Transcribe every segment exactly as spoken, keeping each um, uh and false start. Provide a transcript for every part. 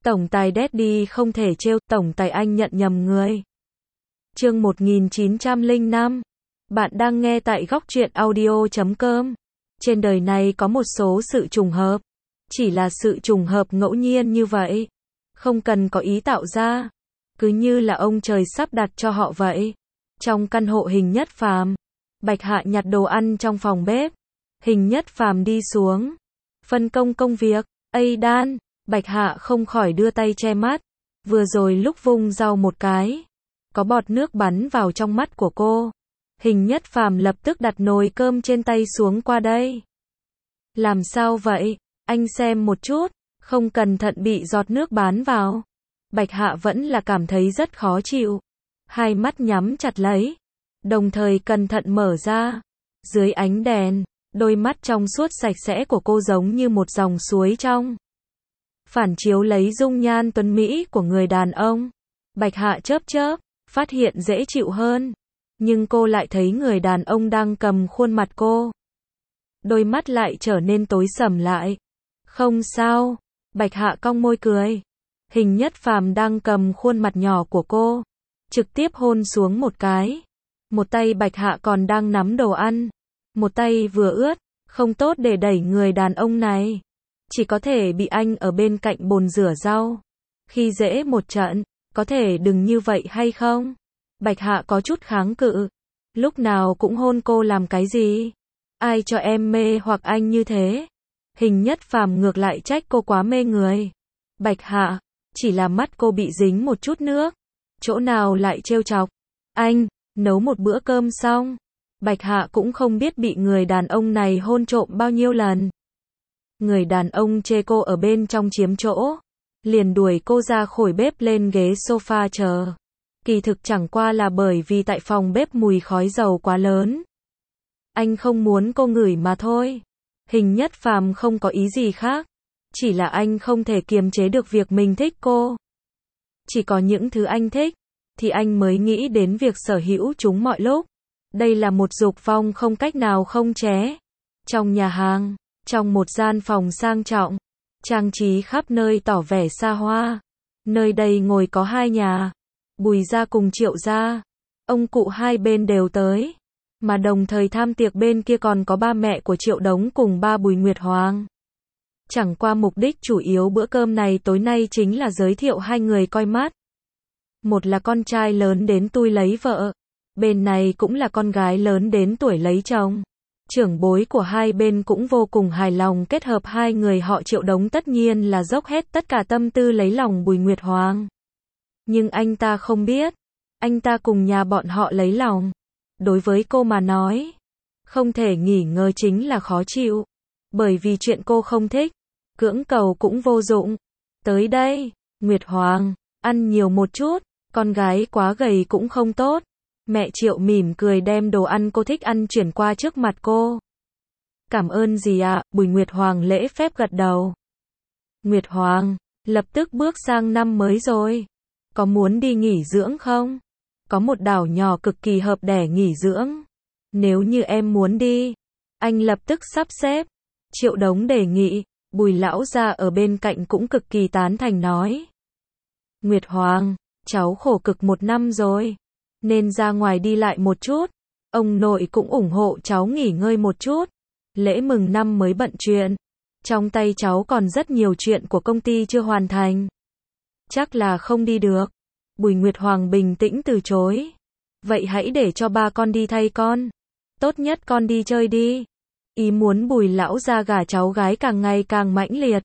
Tổng tài Daddy không thể trêu, tổng tài anh nhận nhầm người. Chương một nghìn chín trăm lẻ năm. Bạn đang nghe tại góc truyện audio chấm com. Trên đời này có một số sự trùng hợp. Chỉ là sự trùng hợp ngẫu nhiên như vậy. Không cần có ý tạo ra. Cứ như là ông trời sắp đặt cho họ vậy. Trong căn hộ Hình Nhất Phàm, Bạch Hạ nhặt đồ ăn trong phòng bếp. Hình Nhất Phàm đi xuống. Phân công công việc. Ây đan. Bạch Hạ không khỏi đưa tay che mắt. Vừa rồi lúc vung rau một cái, có bọt nước bắn vào trong mắt của cô. Hình Nhất Phàm lập tức đặt nồi cơm trên tay xuống qua đây. Làm sao vậy? Anh xem một chút, không cẩn thận bị giọt nước bắn vào. Bạch Hạ vẫn là cảm thấy rất khó chịu. Hai mắt nhắm chặt lấy, đồng thời cẩn thận mở ra. Dưới ánh đèn, đôi mắt trong suốt sạch sẽ của cô giống như một dòng suối trong. Phản chiếu lấy dung nhan tuấn mỹ của người đàn ông. Bạch Hạ chớp chớp, phát hiện dễ chịu hơn. Nhưng cô lại thấy người đàn ông đang cầm khuôn mặt cô. Đôi mắt lại trở nên tối sầm lại. Không sao. Bạch Hạ cong môi cười. Hình Nhất Phàm đang cầm khuôn mặt nhỏ của cô, trực tiếp hôn xuống một cái. Một tay Bạch Hạ còn đang nắm đồ ăn. Một tay vừa ướt, không tốt để đẩy người đàn ông này. Chỉ có thể bị anh ở bên cạnh bồn rửa rau. Khi dễ một trận, có thể đừng như vậy hay không? Bạch Hạ có chút kháng cự. Lúc nào cũng hôn cô làm cái gì? Ai cho em mê hoặc anh như thế? Hình Nhất Phàm ngược lại trách cô quá mê người. Bạch Hạ, chỉ là mắt cô bị dính một chút nước. Chỗ nào lại trêu chọc? Anh, nấu một bữa cơm xong. Bạch Hạ cũng không biết bị người đàn ông này hôn trộm bao nhiêu lần. Người đàn ông chê cô ở bên trong chiếm chỗ, liền đuổi cô ra khỏi bếp lên ghế sofa chờ. Kỳ thực chẳng qua là bởi vì tại phòng bếp mùi khói dầu quá lớn. Anh không muốn cô ngửi mà thôi. Hình Nhất Phàm không có ý gì khác. Chỉ là anh không thể kiềm chế được việc mình thích cô. Chỉ có những thứ anh thích, thì anh mới nghĩ đến việc sở hữu chúng mọi lúc. Đây là một dục vọng không cách nào không chế. Trong nhà hàng, trong một gian phòng sang trọng, trang trí khắp nơi tỏ vẻ xa hoa. Nơi đây ngồi có hai nhà, Bùi gia cùng Triệu gia. Ông cụ hai bên đều tới. Mà đồng thời tham tiệc bên kia còn có ba mẹ của Triệu Đống cùng ba Bùi Nguyệt Hoàng. Chẳng qua mục đích chủ yếu bữa cơm này tối nay chính là giới thiệu hai người coi mắt. Một là con trai lớn đến tuổi lấy vợ, bên này cũng là con gái lớn đến tuổi lấy chồng. Trưởng bối của hai bên cũng vô cùng hài lòng kết hợp hai người họ Triệu Đống tất nhiên là dốc hết tất cả tâm tư lấy lòng Bùi Nguyệt Hoàng. Nhưng anh ta không biết, anh ta cùng nhà bọn họ lấy lòng. Đối với cô mà nói, không thể nghi ngờ chính là khó chịu. Bởi vì chuyện cô không thích, cưỡng cầu cũng vô dụng. Tới đây, Nguyệt Hoàng, ăn nhiều một chút, con gái quá gầy cũng không tốt. Mẹ Triệu mỉm cười đem đồ ăn cô thích ăn chuyển qua trước mặt cô. Cảm ơn gì ạ? Bùi Nguyệt Hoàng lễ phép gật đầu. Nguyệt Hoàng, lập tức bước sang năm mới rồi. Có muốn đi nghỉ dưỡng không? Có một đảo nhỏ cực kỳ hợp để nghỉ dưỡng. Nếu như em muốn đi, anh lập tức sắp xếp. Triệu Đống đề nghị. Bùi lão gia ở bên cạnh cũng cực kỳ tán thành nói. Nguyệt Hoàng, cháu khổ cực một năm rồi, nên ra ngoài đi lại một chút. Ông nội cũng ủng hộ cháu nghỉ ngơi một chút. Lễ mừng năm mới bận chuyện. Trong tay cháu còn rất nhiều chuyện của công ty chưa hoàn thành. Chắc là không đi được. Bùi Nguyệt Hoàng bình tĩnh từ chối. Vậy hãy để cho ba con đi thay con. Tốt nhất con đi chơi đi. Ý muốn Bùi lão gia gả cháu gái càng ngày càng mãnh liệt.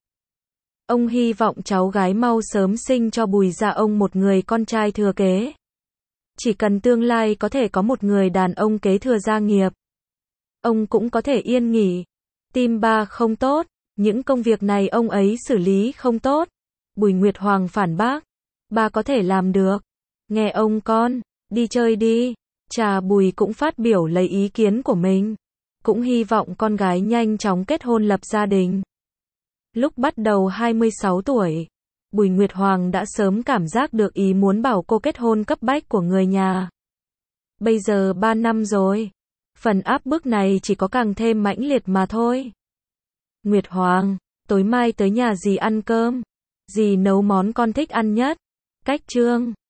Ông hy vọng cháu gái mau sớm sinh cho Bùi gia ông một người con trai thừa kế. Chỉ cần tương lai có thể có một người đàn ông kế thừa gia nghiệp, ông cũng có thể yên nghỉ. Tim ba không tốt, những công việc này ông ấy xử lý không tốt. Bùi Nguyệt Hoàng phản bác. Ba có thể làm được. Nghe ông con, đi chơi đi. Cha Bùi cũng phát biểu lấy ý kiến của mình. Cũng hy vọng con gái nhanh chóng kết hôn lập gia đình. Lúc bắt đầu hai mươi sáu tuổi, Bùi Nguyệt Hoàng đã sớm cảm giác được ý muốn bảo cô kết hôn cấp bách của người nhà. Bây giờ ba năm rồi, phần áp bức này chỉ có càng thêm mãnh liệt mà thôi. Nguyệt Hoàng, tối mai tới nhà dì ăn cơm. Dì nấu món con thích ăn nhất. Cách chương